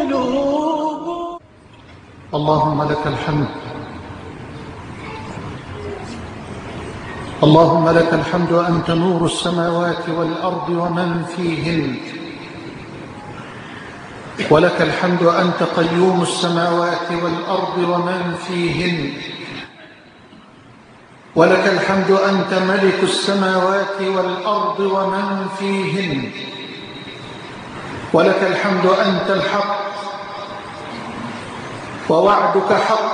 القلوب. اللهم لك الحمد، اللهم لك الحمد، أنت نور السماوات والأرض ومن فيهن، ولك الحمد أنت قيوم السماوات والأرض ومن فيهن، ولك الحمد أنت ملك السماوات والأرض ومن فيهن، ولك الحمد أنت الحق، ووعدك حق،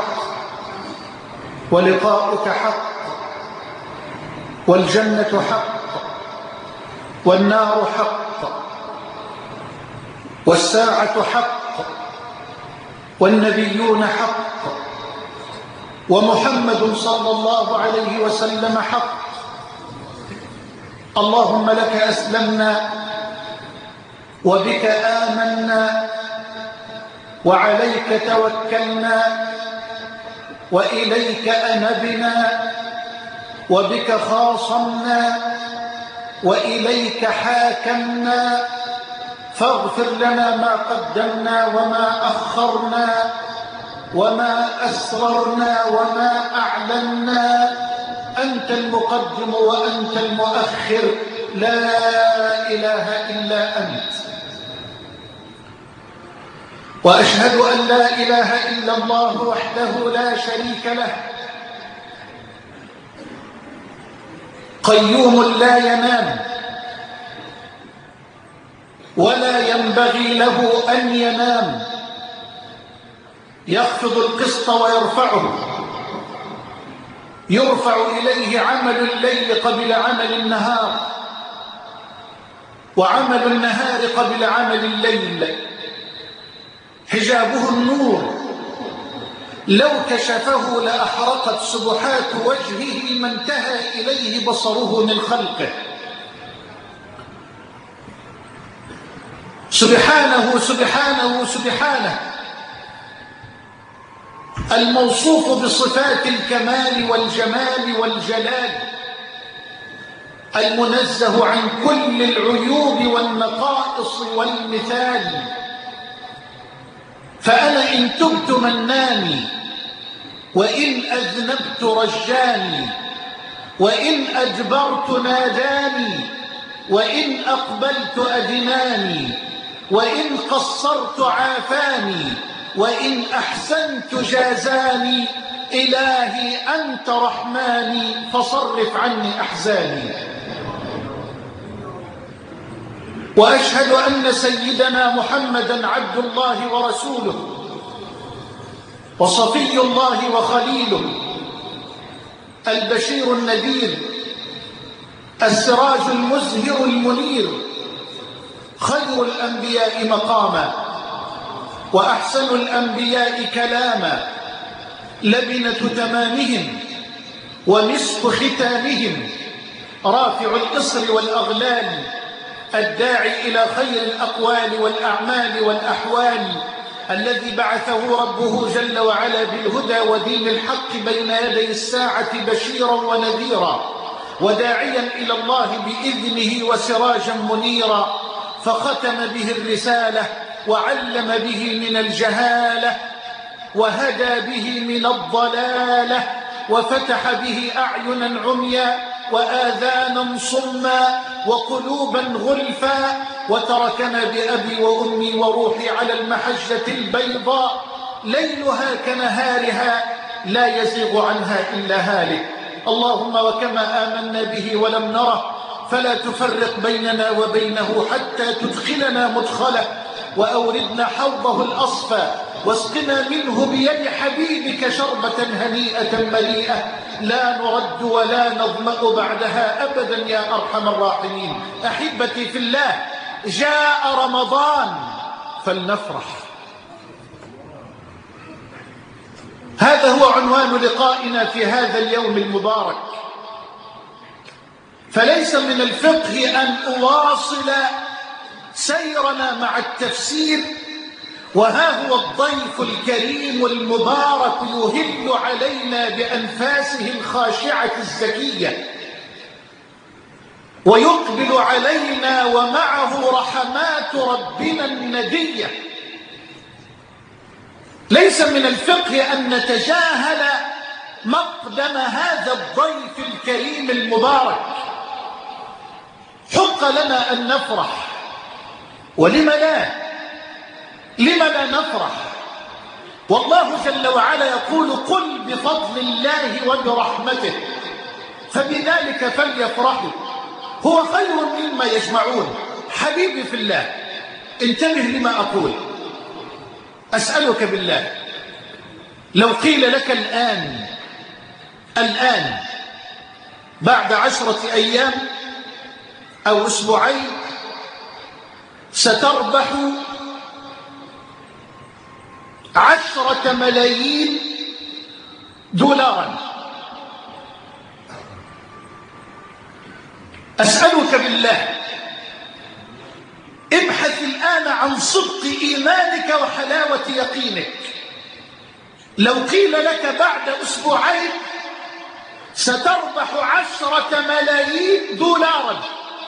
ولقاؤك حق، والجنة حق، والنار حق، والساعة حق، والنبيون حق، ومحمد صلى الله عليه وسلم حق. اللهم لك أسلمنا، وبك آمنا، وعليك توكلنا، وإليك أنبنا، وبك خاصمنا، وإليك حاكمنا، فاغفر لنا ما قدمنا وما أخرنا وما أسررنا وما أعلنا. أنت المقدم وأنت المؤخر، لا إله إلا أنت. وأشهد أن لا إله إلا الله وحده لا شريك له، قيوم لا ينام ولا ينبغي له أن ينام، يخفض القسط ويرفعه، يرفع إليه عمل الليل قبل عمل النهار، وعمل النهار قبل عمل الليل. حجابه النور، لو كشفه لأحرقت سبحات وجهه ما انتهى إليه بصره من خلقه. سبحانه سبحانه سبحانه، الموصوف بصفات الكمال والجمال والجلال، المنزه عن كل العيوب والنقائص والمثال. فأنا إن تبت مناني، وإن أذنبت رجاني، وإن أجبرت ناداني، وإن أقبلت أدناني، وإن قصرت عافاني، وإن أحسنت جازاني. إلهي أنت رحماني، فصرف عني أحزاني. وأشهد أن سيدنا محمدا عبد الله ورسوله، وصفي الله وخليله، البشير النذير، السراج المزهر المنير، خير الأنبياء مقاما، وأحسن الأنبياء كلاما، لبنة تمامهم ومسك ختامهم، رافع الإصر والأغلال، الداعي إلى خير الأقوال والأعمال والأحوال، الذي بعثه ربه جل وعلا بالهدى ودين الحق بين يدي الساعة بشيرا ونذيرا، وداعيا إلى الله بإذنه وسراجا منيرا، فختم به الرسالة، وعلم به من الجهالة، وهدى به من الضلالة، وفتح به أعينا عميا وآذانا صما وقلوبا غلفا، وتركنا بأبي وأمي وروحي على المحجة البيضاء، ليلها كنهارها لا يزيغ عنها إلا هالك. اللهم وكما آمنا به ولم نره، فلا تفرق بيننا وبينه حتى تدخلنا مدخله، وأوردنا حوضه الأصفى، واسقنا منه بيد حبيبك شربة هنيئة مليئة، لا نرد ولا نظمأ بعدها أبدا يا أرحم الراحمين. أحبتي في الله، جاء رمضان فلنفرح. هذا هو عنوان لقائنا في هذا اليوم المبارك. فليس من الفقه أن أواصل سيرنا مع التفسير وها هو الضيف الكريم المبارك يهل علينا بأنفاسه الخاشعة الزكية، ويقبل علينا ومعه رحمات ربنا الندية. ليس من الفقه أن نتجاهل مقدم هذا الضيف الكريم المبارك. حق لنا أن نفرح، ولم لا؟ لم لا نفرح؟ والله جل وعلا يقول: قل بفضل الله وبرحمته فبذلك فليفرحوا هو خير مما يجمعون. حبيبي في الله، انتبه لما أقول. أسألك بالله، لو قيل لك الآن بعد 10 أيام أو أسبوعين ستربح 10 ملايين دولارا، أسألك بالله ابحث الآن عن صدق إيمانك وحلاوة يقينك. لو قيل لك بعد أسبوعين ستربح 10 ملايين دولارا،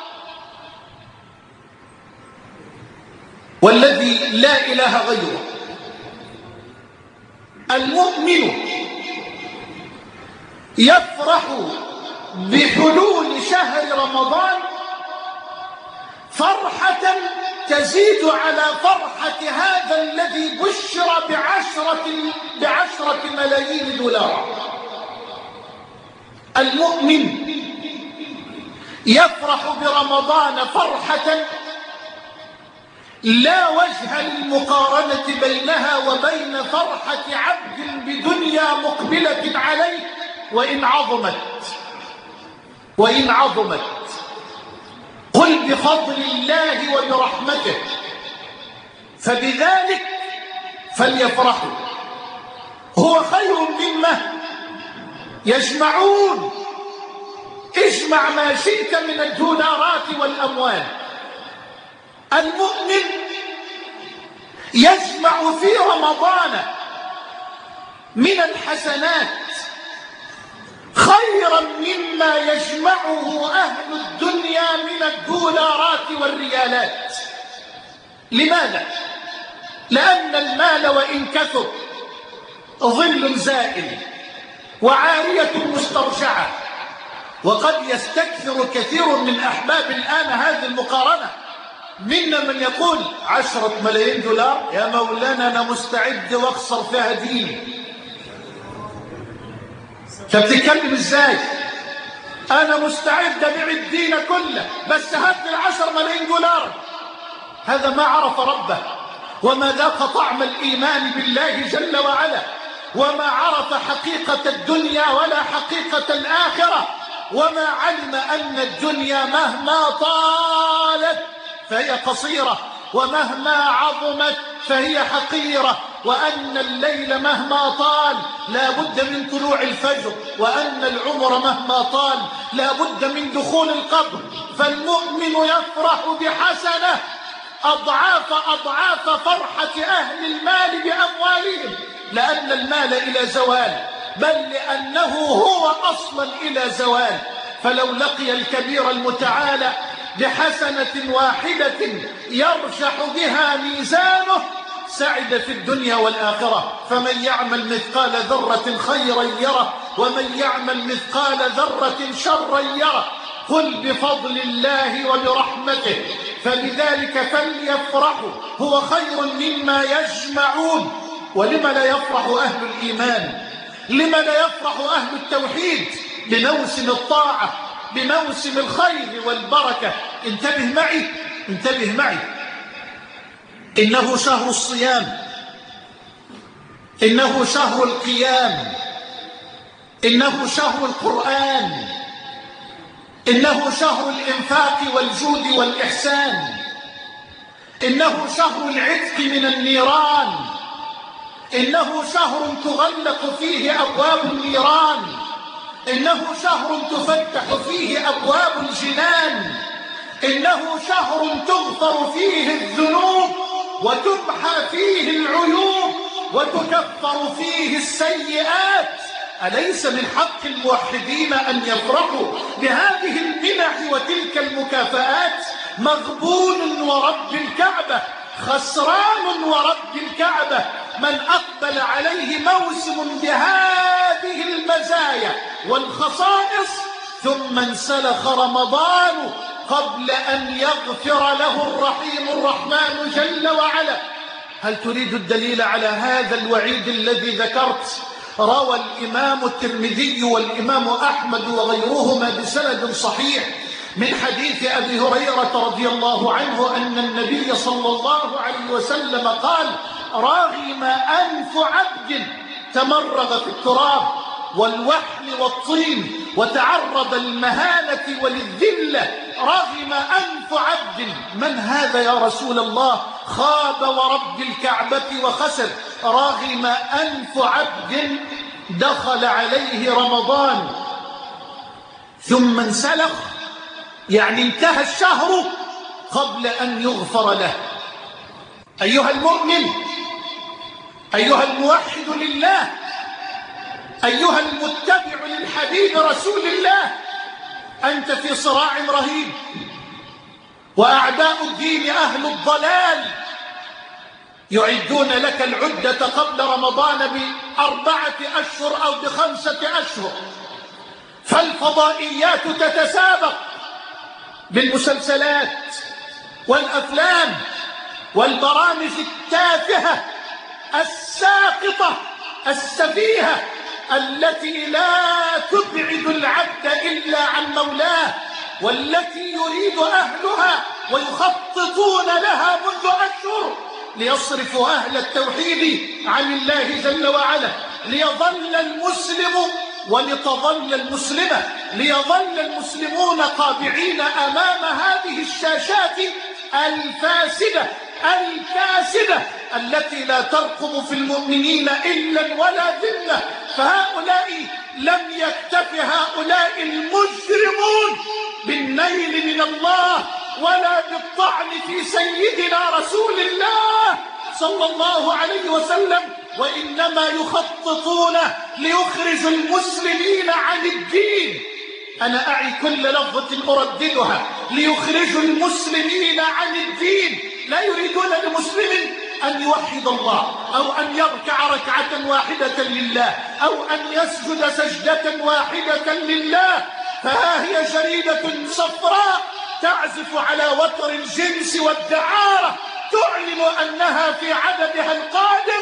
والذي لا إله غيره، المؤمن يفرح بحلول شهر رمضان فرحة تزيد على فرحة هذا الذي بشر ب10 ملايين دولار. المؤمن يفرح برمضان فرحة لا وجه للمقارنة بينها وبين فرحة عبد بدنيا مقبلة عليه وإن عظمت. قل بفضل الله وبرحمته فبذلك فليفرحوا هو خير مما يجمعون. اجمع ما شئت من الدولارات والأموال. المؤمن يجمع في رمضان من الحسنات خيرا مما يجمعه أهل الدنيا من الدولارات والريالات. لماذا؟ لأن المال وإن كثر ظل زائل وعارية مسترجعة. وقد يستكثر كثير من أحباب الآن هذه المقارنة. منا من يقول 10 ملايين دولار يا مولانا أنا مستعد واخسر فيها ديني. فبتتكلم ازاي؟ انا مستعد ابيع الدين كله بس هات لي 10 ملايين دولار. هذا ما عرف ربه وما ذاق طعم الايمان بالله جل وعلا، وما عرف حقيقة الدنيا ولا حقيقة الآخرة، وما علم أن الدنيا مهما طالت فهي قصيرة، ومهما عظمت فهي حقيرة، وأن الليل مهما طال لا بد من طلوع الفجر، وأن العمر مهما طال لا بد من دخول القبر. فالمؤمن يفرح بحسنة أضعاف فرحة أهل المال بأموالهم، لأن المال إلى زوال، بل لأنه هو أصلا إلى زوال. فلو لقي الكبير المتعالى بحسنة واحدة يرشح بها ميزانه سعد في الدنيا والآخرة. فمن يعمل مثقال ذرة خيرا يره، ومن يعمل مثقال ذرة شرا يره. قل بفضل الله وبرحمته فبذلك فليفرحوا هو خير مما يجمعون. ولم لا يفرح أهل الإيمان؟ لم لا يفرح أهل التوحيد بموسم الطاعة، بموسم الخير والبركة؟ انتبه معي. إنه شهر الصيام، إنه شهر القيام، إنه شهر القرآن، إنه شهر الإنفاق والجود والإحسان، إنه شهر العتق من النيران، إنه شهر تغلق فيه أبواب النيران، إنه شهر تفتح فيه أبواب الجنان، إنه شهر تغفر فيه الذنوب وتمحى فيه العيوب وتكفر فيه السيئات. أليس من حق الموحدين أن يفرحوا بهذه المنح وتلك المكافآت؟ مغبون ورب الكعبة خسران ورب الكعبة من أقبل عليه موسم بهذه المزايا والخصائص ثم انسلخ رمضان قبل أن يغفر له الرحيم الرحمن جل وعلا. هل تريد الدليل على هذا الوعيد الذي ذكرت؟ روى الإمام الترمذي والإمام أحمد وغيرهما بسند صحيح من حديث أبي هريرة رضي الله عنه أن النبي صلى الله عليه وسلم قال: راغم أنف عبد تمرغ في التراب والوحل والطين وتعرض للمهانة وللذلة. رغم أنف عبد. من هذا يا رسول الله؟ خاب ورب الكعبة وخسر. رغم أنف عبد دخل عليه رمضان ثم انسلخ، يعني انتهى الشهر قبل أن يغفر له. أيها المؤمن، أيها الموحد لله، أيها المتبع للحبيب رسول الله، أنت في صراع رهيب، وأعداء الدين أهل الضلال يعدون لك العدة قبل رمضان ب4 أشهر أو ب5 أشهر، فالفضائيات تتسابق بالمسلسلات والأفلام والبرامج التافهة الساقطة السفيهة التي لا تبعد العبد إلا عن مولاه، والتي يريد أهلها ويخططون لها منذ أشهر ليصرفوا أهل التوحيد عن الله جل وعلا، ليظل المسلم ولتظل المسلمة، ليظل المسلمون قابعين أمام هذه الشاشات الفاسدة الكاسدة التي لا ترقب في المؤمنين إلا ولا ذلة. فهؤلاء لم يكتف هؤلاء المجرمون بالنيل من الله ولا بالطعن في سيدنا رسول الله صلى الله عليه وسلم، وإنما يخططون ليخرجوا المسلمين عن الدين. أنا أعي كل لفظة أرددها: ليخرجوا المسلمين عن الدين. لا يريدون لمسلم أن يوحد الله أو أن يركع ركعة واحدة لله أو أن يسجد سجدة واحدة لله. فها هي جريدة صفراء تعزف على وتر الجنس والدعارة تعلن أنها في عددها القادم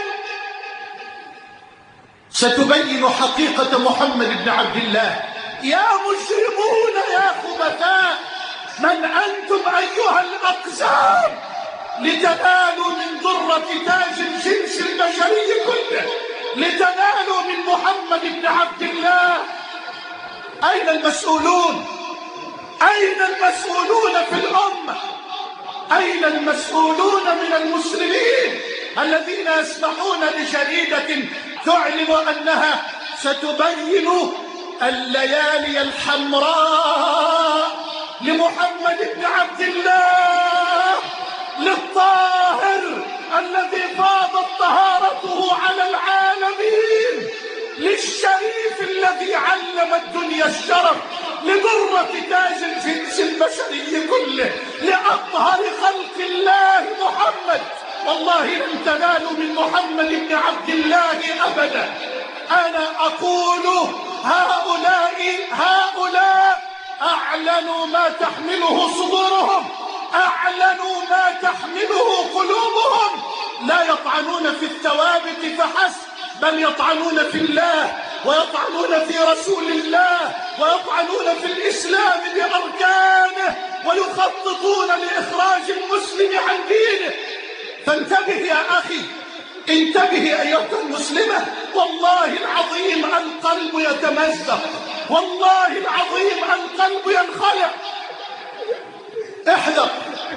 ستبين حقيقة محمد بن عبد الله. يا مجرمون يا خبثاء، من أنتم أيها الأقزام لتنالوا من ضرة تاج الجنس البشري كله، لتنالوا من محمد بن عبد الله؟ أين المسؤولون؟ أين المسؤولون في الأمة؟ أين المسؤولون من المسلمين الذين يسمحون لجريدة تعلن أنها ستبين الليالي الحمراء لمحمد بن عبد الله، للطاهر الذي فاضت طهارته على العالمين، للشريف الذي علم الدنيا الشرف، لضرة تاج الجنس البشري كله، لأطهر خلق الله محمد. والله لن تنالوا من محمد بن عبد الله أبدا. أنا أقول هؤلاء أعلنوا ما تحمله صدورهم، أعلنوا ما تحمله قلوبهم. لا يطعنون في الثوابت فحسب، بل يطعنون في الله ويطعنون في رسول الله ويطعنون في الإسلام بأركانه ويخططون لإخراج المسلم عن دينه. فانتبه يا أخي، انتبه أيها المسلمة. والله العظيم القلب يتمزق، والله العظيم القلب ينخلع. احذر،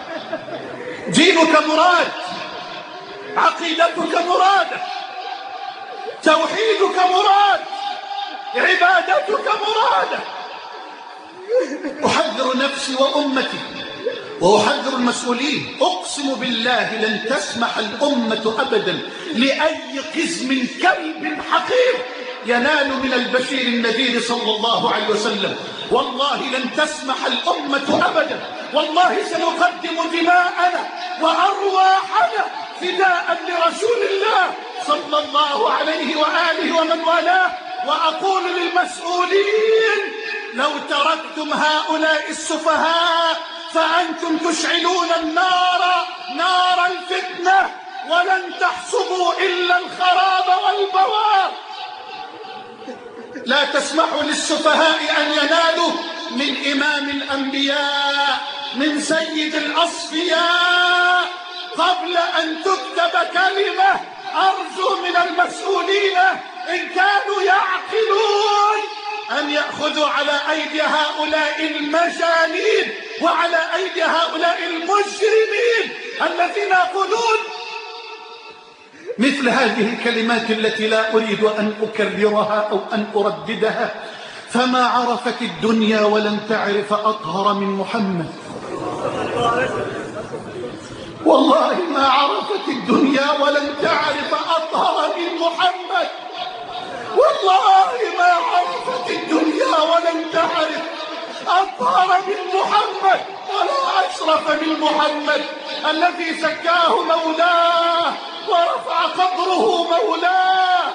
دينك مراد، عقيدتك مرادة، توحيدك مراد، عبادتك مرادة. أحذر نفسي وأمتي وأحذر المسؤولين. أقسم بالله لن تسمح الأمة أبدا لأي قزم كلب حقير ينال من البشير النذير صلى الله عليه وسلم. والله لن تسمح الأمة أبدا، والله سنقدم دماءنا وأرواحنا فداء لرسول الله صلى الله عليه وآله ومن والاه. وأقول للمسؤولين: لو تركتم هؤلاء السفهاء فأنتم تشعلون النار، نار الفتنة، ولن تحصدوا إلا الخراب والبوار. لا تسمحوا للسفهاء أن ينالوا من إمام الأنبياء، من سيد الأصفياء. قبل أن تكتب كلمة أرجو من المسؤولين إن كانوا يعقلون أن يأخذوا على أيدي هؤلاء المجانين وعلى أيدي هؤلاء المجرمين الذين يقولون مثل هذه الكلمات التي لا أريد أن أكررها أو أن أرددها. فما عرفت الدنيا ولن تعرف أطهر من محمد. والله ما عرفت الدنيا ولن تعرف أطهر من محمد. والله ما عرفت الدنيا ولن تعرف أطهر من محمد ولا أشرف من محمد الذي زكاه مولاه ورفع قدره مولاه.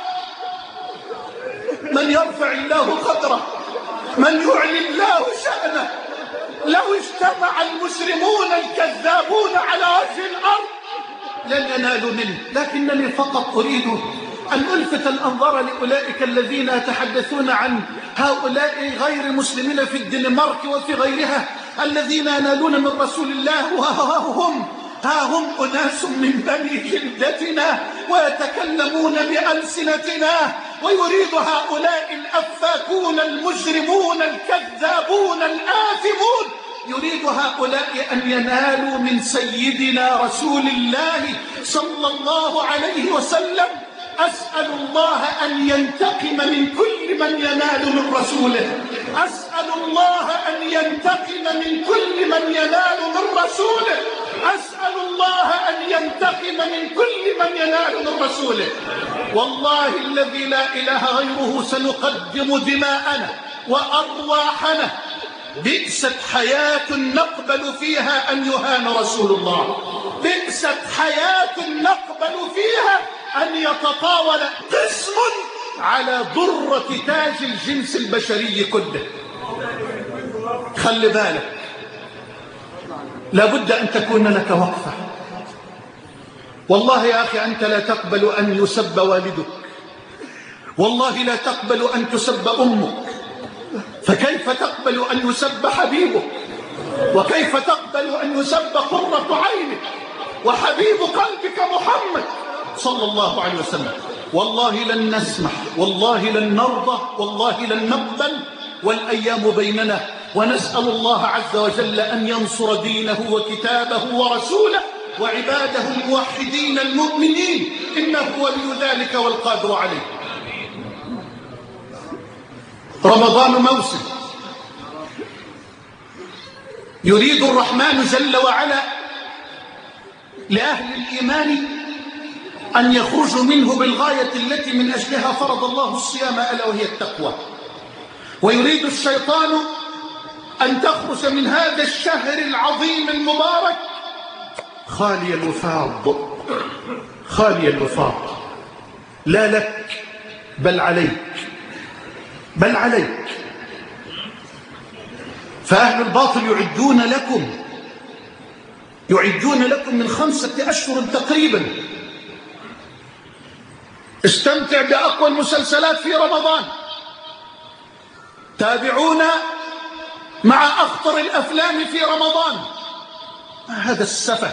من يرفع الله قدره، من يعلي الله شأنه. لو اجتمع المسلمون الكذابون على وجه الأرض لن ينالوا منه. لكنني فقط أريد أن ألفت الأنظار لأولئك الذين يتحدثون عن هؤلاء غير مسلمين في الدنمارك وفي غيرها الذين ينالون من رسول الله، ها هم أناس من بني جلدتنا ويتكلمون بألسنتنا. ويريد هؤلاء الأفاكون المجرمون الكذابون الآثمون، يريد هؤلاء أن ينالوا من سيدنا رسول الله صلى الله عليه وسلم. أسأل الله أن ينتقم من كل من ينال من رسوله. أسأل الله أن ينتقم من كل من ينال من رسوله. أسأل الله أن ينتقم من كل من ينال من رسوله. والله الذي لا إله غيره سنقدم دماءنا وأرواحنا. بئست حياة نقبل فيها أن يهان رسول الله. بئست حياة نقبل فيها أن يتطاول قسم على ضرة تاج الجنس البشري كله. خلي بالك، لابد أن تكون لك وقفة. والله يا أخي أنت لا تقبل أن يسب والدك، والله لا تقبل أن تسب أمك، فكيف تقبل أن يسب حبيبك؟ وكيف تقبل أن يسب قرة عينك وحبيب قلبك محمد صلى الله عليه وسلم؟ والله لن نسمح، والله لن نرضى، والله لن نقبل، والأيام بيننا. ونسأل الله عز وجل أن ينصر دينه وكتابه ورسوله وعباده الموحدين المؤمنين، إنه ولي ذلك والقادر عليه. رمضان موسم يريد الرحمن جل وعلا لأهل الإيمان أن يخرجوا منه بالغاية التي من أجلها فرض الله الصيام، ألا وهي التقوى. ويريد الشيطان أن تخرج من هذا الشهر العظيم المبارك خالي الوفاض، خالي الوفاض، لا لك بل عليك، بل عليك. فأهل الباطل يعدون لكم من 5 أشهر تقريبا. استمتع بأقوى المسلسلات في رمضان، تابعونا مع أخطر الأفلام في رمضان. ما هذا السفه؟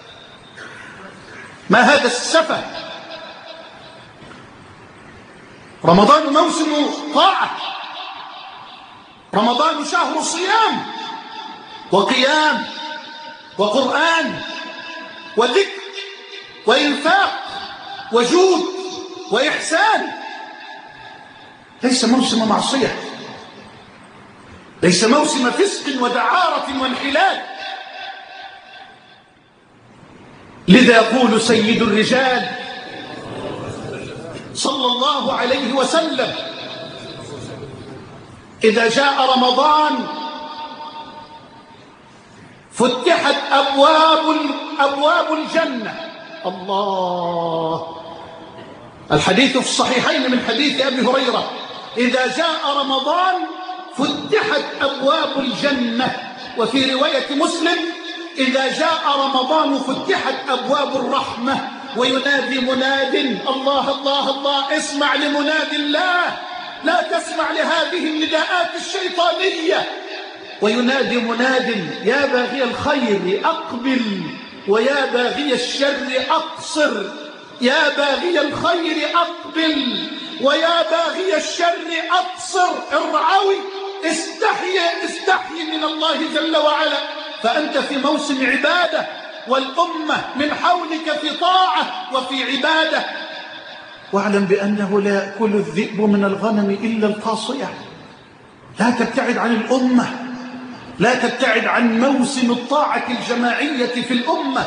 ما هذا السفه؟ رمضان موسم طاعة، رمضان شهر صيام وقيام وقرآن وذكر وإنفاق وجود وإحسان. ليس موسم معصية، ليس موسم فسق ودعارة وانحلال. لذا يقول سيد الرجال صلى الله عليه وسلم: إذا جاء رمضان فتحت أبواب الجنة. الله، الحديث في الصحيحين من حديث أبي هريرة: إذا جاء رمضان فتحت أبواب الجنة. وفي رواية مسلم: إذا جاء رمضان فتحت أبواب الرحمة. وينادي مناد: الله الله الله، اسمع لمناد الله، لا تسمع لهذه النداءات الشيطانية. وينادي مناد: يا باغي الخير أقبل ويا باغي الشر أقصر، يا باغي الخير أقبل ويا باغي الشر أقصر. ارعوي، استحي من الله جل وعلا، فأنت في موسم عبادة، والأمة من حولك في طاعة وفي عبادة. واعلم بأنه لا يأكل الذئب من الغنم إلا القاصية. لا تبتعد عن الأمة، لا تبتعد عن موسم الطاعة الجماعية في الأمة.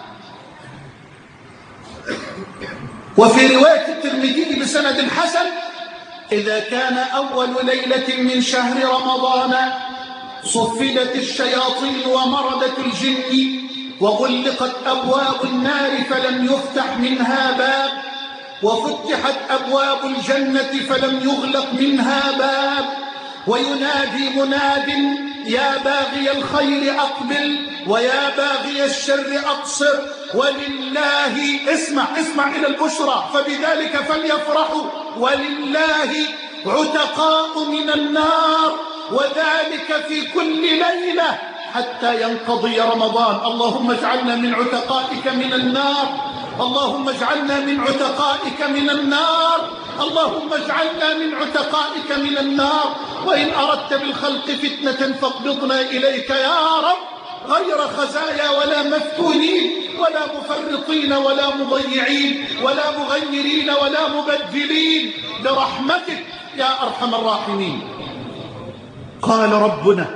وفي رواية الترمذي بسند حسن: إذا كان أول ليلة من شهر رمضان صفدت الشياطين ومردت الجن وغلقت أبواب النار فلم يفتح منها باب، وفتحت أبواب الجنة فلم يغلق منها باب. وينادي مناد: يا باغي الخير أقبل ويا باغي الشر أقصر. ولله، اسمع إلى البشرى فبذلك فليفرحوا، ولله عتقاء من النار، وذلك في كل ليلة حتى ينقضي رمضان. اللهم اجعلنا من عتقائك من النار، اللهم اجعلنا من عتقائك من النار، اللهم اجعلنا من عتقائك من النار. وإن أردت بالخلق فتنة فاقبضنا إليك يا رب، غير خزايا ولا مفتونين ولا مفرطين ولا مضيعين ولا مغيرين ولا مبدلين، برحمتك يا أرحم الراحمين. قال ربنا: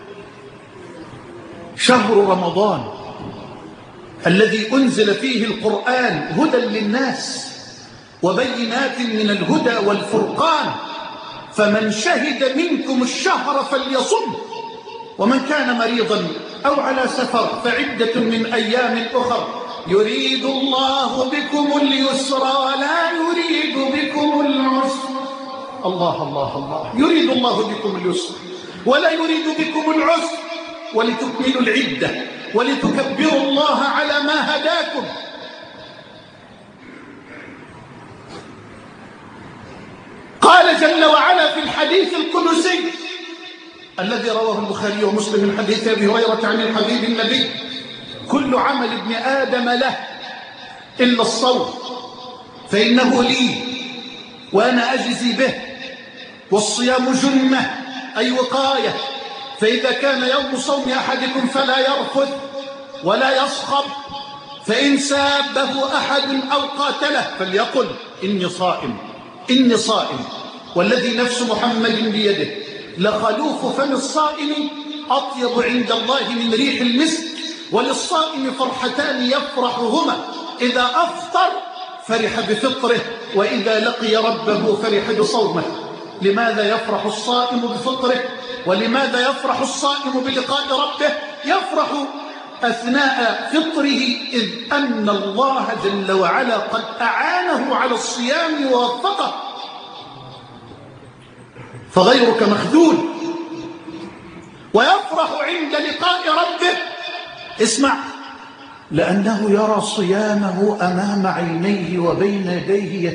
شهر رمضان الذي أنزل فيه القرآن هدى للناس وبينات من الهدى والفرقان، فمن شهد منكم الشهر فليصم، ومن كان مريضا أو على سفر فعدة من أيام أخر، يريد الله بكم اليسر ولا يريد بكم العسر. الله الله الله، يريد الله بكم اليسر ولا يريد بكم العسر، ولتكملوا العدة ولتكبروا الله على ما هداكم. قال جل وعلا في الحديث القدسي الذي رواه البخاري ومسلم من حديث أبي هريرة عن الحبيب النبي: كل عمل ابن آدم له إلا الصوم فإنه لي وأنا أجزي به، والصيام جنة أي وقاية، فإذا كان يوم صوم أحدكم فلا يرفث ولا يصخب، فإن سابه أحد أو قاتله فليقل إني صائم إني صائم، والذي نفس محمد بيده لخلوف فم الصائم أطيب عند الله من ريح المسك. وللصائم فرحتان يفرحهما: إذا أفطر فرح بفطره، وإذا لقي ربه فرح بصومه. لماذا يفرح الصائم بفطره؟ ولماذا يفرح الصائم بلقاء ربه؟ يفرح أثناء فطره إذ أن الله جل وعلا قد أعانه على الصيام ووفقه، فغيرك مخذول. ويفرح عند لقاء ربه، اسمع، لأنه يرى صيامه أمام عينيه وبين يديه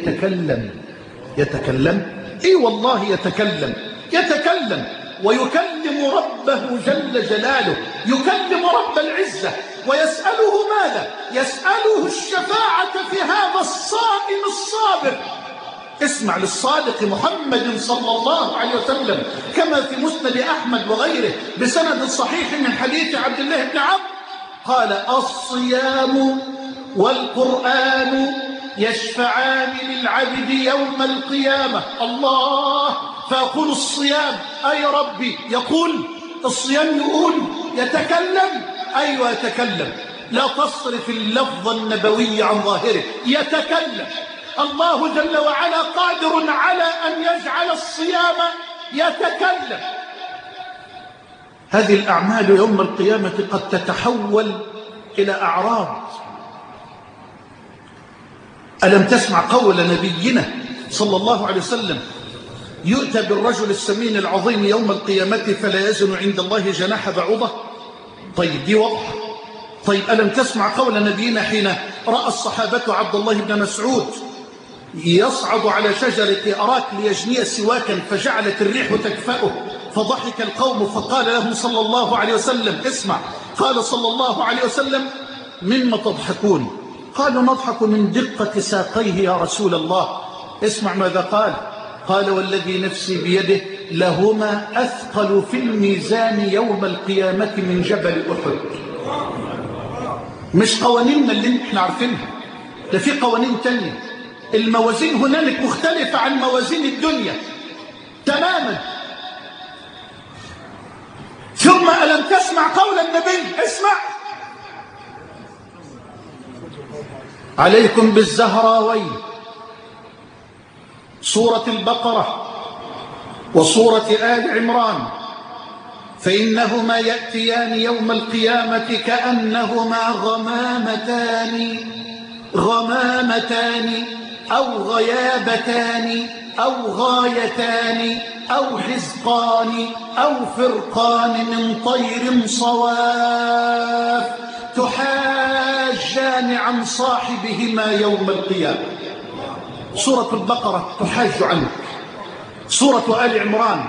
يتكلم إي والله يتكلم ويكلم ربه جل جلاله، يكلم رب العزة ويسأله ماذا؟ يسأله الشفاعة في هذا الصائم الصابر. اسمع للصادق محمد صلى الله عليه وسلم كما في مسند أحمد وغيره بسند صحيح من حديث عبد الله بن عمرو قال: الصيام والقرآن يشفعان للعبد يوم القيامة. الله، فيقول الصيام: أي ربي، يقول الصيام، يقول يتكلم، أيوة يتكلم، لا تصرف اللفظ النبوي عن ظاهره، يتكلم. الله جل وعلا قادر على أن يجعل الصيام يتكلم. هذه الأعمال يوم القيامة قد تتحول إلى أعراض. ألم تسمع قول نبينا صلى الله عليه وسلم: يؤتى بالرجل السمين العظيم يوم القيامة فلا يزن عند الله جناح بعوضة. طيب دي واضحة. طيب ألم تسمع قول نبينا حين رأى الصحابة عبد الله بن مسعود يصعد على شجرة أراك ليجني سواكا فجعلت الريح تكفأه فضحك القوم فقال لهم صلى الله عليه وسلم: اسمع، قال صلى الله عليه وسلم: مما تضحكون؟ قالوا: نضحك من دقة ساقيه يا رسول الله. اسمع ماذا قال. قال: والذي نفسي بيده لهما أثقل في الميزان يوم القيامة من جبل أحد. مش قوانيننا اللي احنا عارفينها، ده في قوانين تانية. الموازين هنالك مختلفة عن موازين الدنيا تماما. ثم ألم تسمع قول النبي؟ اسمع: عليكم بالزهراوين، سورة البقرة وسورة آل عمران، فإنهما يأتيان يوم القيامة كأنهما غمامتان أو غيابتان أو غايتان أو حزقان أو فرقان من طير صواف تحاجان عن صاحبهما يوم القيامة. سورة البقرة تحاج عنك، سورة آل عمران.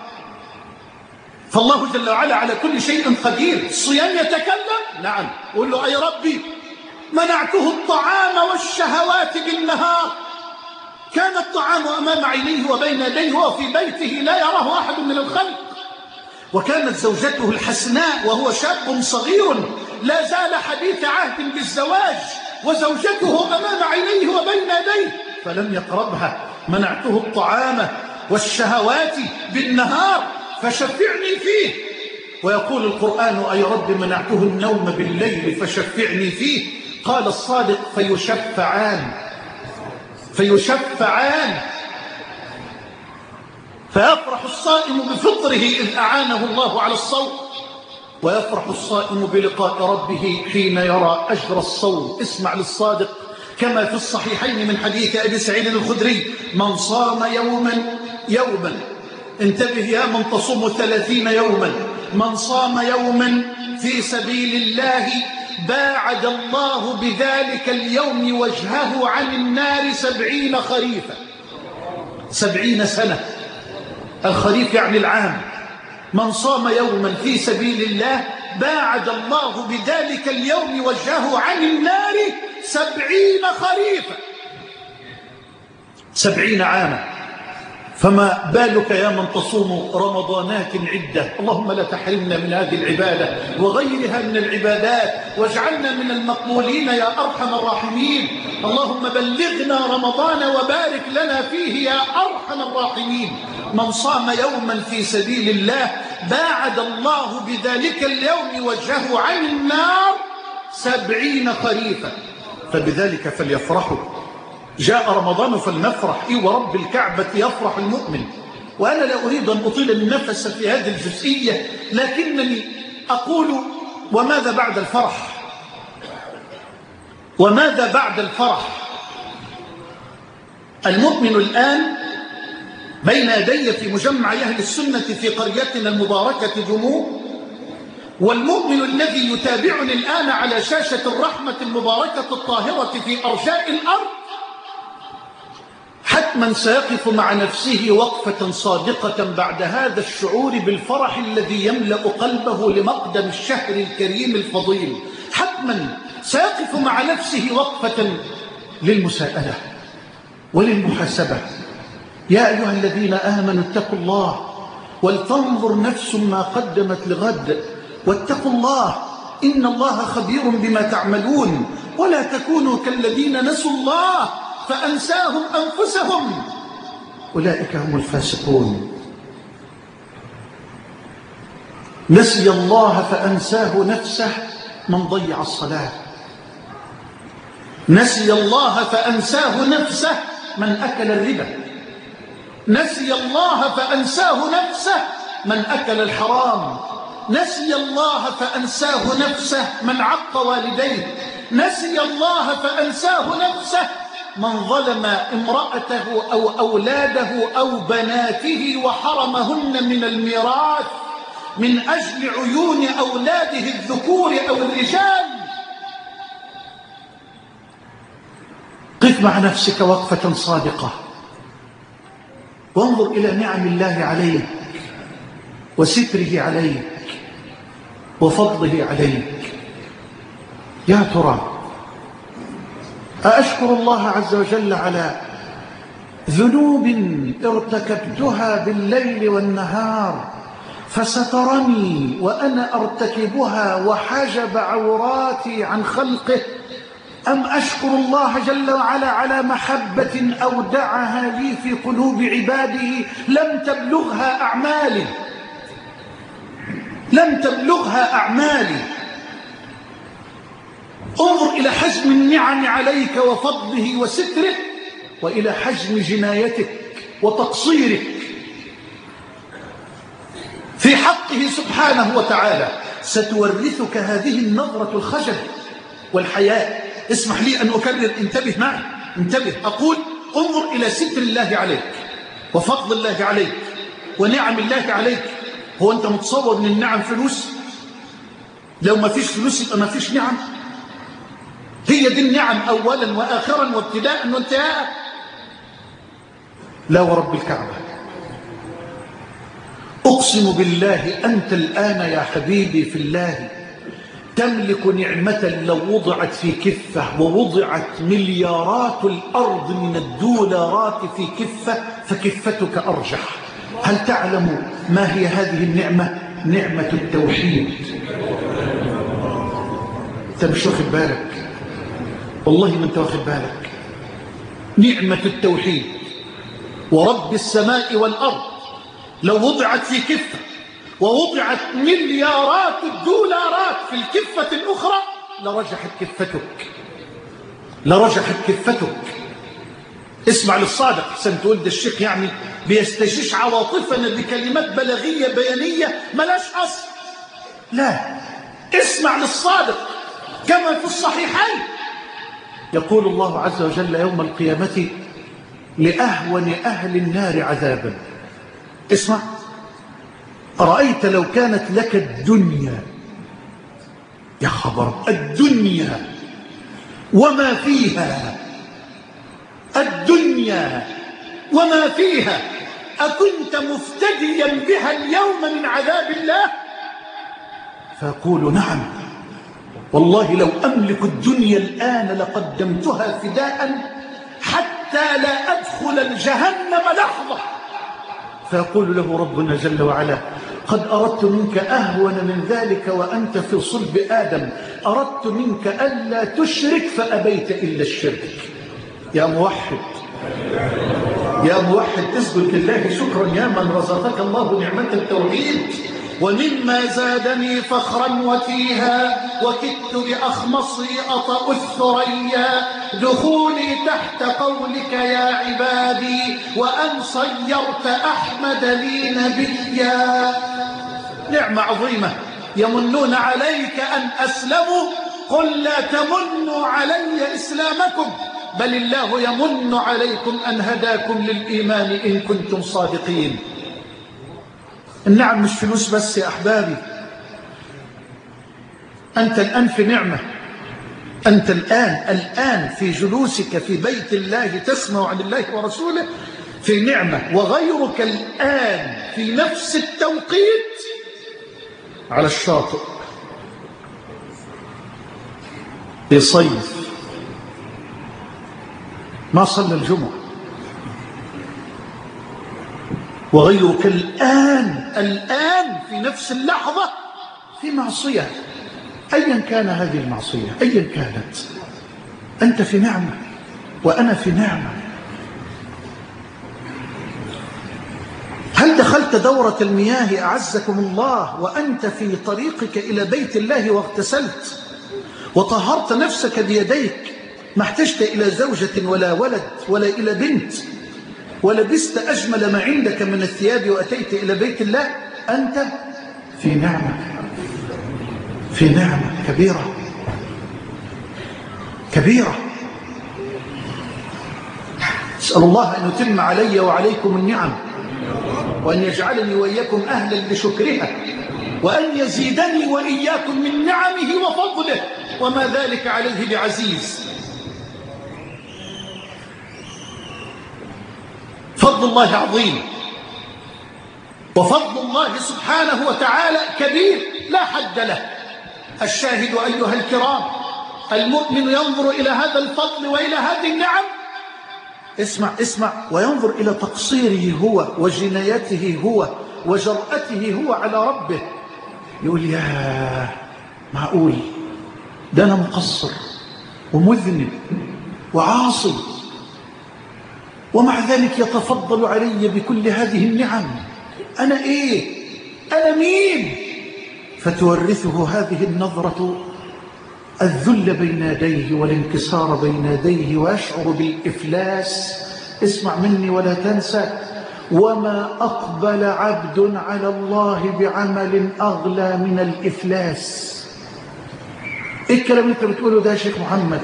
فالله جل وعلا على كل شيء قدير. الصيام يتكلم؟ نعم. قل له: أي ربي منعته الطعام والشهوات بالنهار، كان الطعام أمام عينيه وبين يديه وهو في بيته لا يراه أحد من الخلق، وكانت زوجته الحسناء وهو شاب صغير لا زال حديث عهد بالزواج وزوجته أمام عينيه وبين يديه فلم يقربها. منعته الطعام والشهوات بالنهار فشفعني فيه. ويقول القرآن: أي رب منعته النوم بالليل فشفعني فيه. قال الصادق: فيشفعان. فيفرح الصائم بفطره إذ أعانه الله على الصوم، ويفرح الصائم بلقاء ربه حين يرى أجر الصوم. اسمع للصادق كما في الصحيحين من حديث أبي سعيد الخدري: من صام يوما انتبه يا من تصوم 30 يوما، من صام يوما في سبيل الله باعد الله بذلك اليوم وجهه عن النار 70 خريفا. 70 سنة، الخريف يعني العام. من صام يوما في سبيل الله باعد الله بذلك اليوم وجهه عن النار 70 خريفا، 70 عاما. فما بالك يا من تصوم رمضانات عدة. اللهم لا تحرمنا من هذه العبادة وغيرها من العبادات، واجعلنا من المقبولين يا أرحم الراحمين. اللهم بلغنا رمضان وبارك لنا فيه يا أرحم الراحمين. من صام يوما في سبيل الله باعد الله بذلك اليوم وجهه عن النار 70 خريفا، فبذلك فليفرحوا. جاء رمضان فلنفرح. ورب الكعبة يفرح المؤمن. وأنا لا أريد أن أطيل النفس في هذه الجزئية، لكنني أقول: وماذا بعد الفرح؟ وماذا بعد الفرح؟ المؤمن الآن بين يدي في مجمع أهل السنة في قريتنا المباركة جموع، والمؤمن الذي يتابعني الآن على شاشة الرحمة المباركة الطاهرة في أرجاء الأرض حتما سيقف مع نفسه وقفة صادقة بعد هذا الشعور بالفرح الذي يملأ قلبه لمقدم الشهر الكريم الفضيل. حتما سيقف مع نفسه وقفة للمساءلة وللمحاسبة. يا أيها الذين آمنوا اتقوا الله ولتنظر نفس ما قدمت لغد، واتقوا الله إن الله خبير بما تعملون، ولا تكونوا كالذين نسوا الله فأنساهم أنفسهم أولئك هم الفاسقون. نسي الله فأنساه نفسه من ضيع الصلاة. نسي الله فأنساه نفسه من أكل الربا، نسي الله فأنساه نفسه من أكل الحرام، نسي الله فأنساه نفسه من عق والديه، نسي الله فأنساه نفسه من ظلم امرأته أو أولاده أو بناته وحرمهن من الميراث من أجل عيون أولاده الذكور أو الرجال. قف مع نفسك وقفة صادقة وانظر إلى نعم الله عليك وستره عليك وفضله عليك. يا ترى أشكر الله عز وجل على ذنوب ارتكبتها بالليل والنهار فسترني وأنا أرتكبها وحجب عوراتي عن خلقه، أم أشكر الله جل وعلا على محبة أودعها لي في قلوب عباده لم تبلغها أعمالي، لم تبلغها أعمالي. انظر إلى حجم النعم عليك وفضله وستره وإلى حجم جنايتك وتقصيرك في حقه سبحانه وتعالى. ستورثك هذه النظرة الخجل والحياء. اسمح لي أن أكرر، انتبه معي، انتبه. أقول انظر إلى ستر الله عليك وفضل الله عليك ونعم الله عليك. هو أنت متصور من النعم فلوس؟ لو ما فيش فلوس يبقى ما فيش نعم؟ هي دي النعم أولا وآخرا وابتداء وانتهاء؟ لا ورب الكعبة، أقسم بالله أنت الآن يا حبيبي في الله تملك نعمة لو وضعت في كفة ووضعت مليارات الأرض من الدولارات في كفة فكفتك أرجح. هل تعلم ما هي هذه النعمة؟ نعمة التوحيد. أنت مش واخد بالك، والله ما أنت واخد بالك. نعمة التوحيد ورب السماء والأرض لو وضعت في كفة ووضعت مليارات الدولارات في الكفة الأخرى لرجحت كفتك، لرجحت كفتك. اسمع للصادق، حسن تقول ده الشيخ يعني بيستشيش عواطفنا بكلمات بلاغية بيانية ملاش أصل. لا، اسمع للصادق كما في الصحيحين. يقول الله عز وجل يوم القيامة لأهون أهل النار عذابا، اسمع، أرأيت لو كانت لك الدنيا، يا خبر، الدنيا وما فيها، الدنيا وما فيها، أكنت مفتديا بها اليوم من عذاب الله؟ فأقول نعم والله لو أملك الدنيا الآن لقدمتها فداء حتى لا أدخل الجهنم لحظة. فيقول له ربنا جل وعلا قد أردت منك أهون من ذلك وأنت في صلب آدم، أردت منك ألا تشرك فأبيت إلا الشرك. يا موحد، يا موحد، اسجد لله شكرا يا من رزقك الله نعمة التوحيد. ومما زادني فخرا وتيها وكدت بأخمصي أطأ الثريا دخولي تحت قولك يا عبادي وأن صيرت أحمد لي نبيا. نعمة عظيمة. يمنون عليك أن أسلموا، قل لا تمنوا علي إسلامكم بل الله يمن عليكم أن هداكم للإيمان إن كنتم صادقين. النعم مش فلوس بس يا أحبابي، أنت الآن في نعمة، أنت الآن في جلوسك في بيت الله تسمع عن الله ورسوله في نعمة، وغيرك الآن في نفس التوقيت على الشاطئ يصيف ما صلى الجمعة، وغيرك الآن في نفس اللحظة في معصية، أيا كان هذه المعصية أيا كانت، أنت في نعمة وأنا في نعمة. هل دخلت دورة المياه أعزكم الله وأنت في طريقك إلى بيت الله واغتسلت وطهرت نفسك بيديك ما احتجت إلى زوجة ولا ولد ولا إلى بنت، ولبست أجمل ما عندك من الثياب وأتيت إلى بيت الله، أنت في نعمة، في نعمة كبيرة كبيرة. أسأل الله أن يتم علي وعليكم النعم، وأن يجعلني وإياكم أهلا لشكرها، وأن يزيدني وإياكم من نعمه وفضله، وما ذلك عليه بعزيز. فضل الله عظيم، وفضل الله سبحانه وتعالى كبير لا حد له. الشاهد أيها الكرام، المؤمن ينظر إلى هذا الفضل وإلى هذه النعم، اسمع، وينظر إلى تقصيره هو وجنايته هو وجرأته هو على ربه، يقول يا معقول ده أنا مقصر ومذنب وعاصي، ومع ذلك يتفضل علي بكل هذه النعم. أنا إيه؟ أنا مين؟ فتورثه هذه النظرة الذل بين يديه والانكسار بين يديه، ويشعر بالإفلاس. اسمع مني ولا تنسى، وما أقبل عبد على الله بعمل أغلى من الإفلاس. إيه الكلام اللي أنت بتقوله ده يا شيخ محمد؟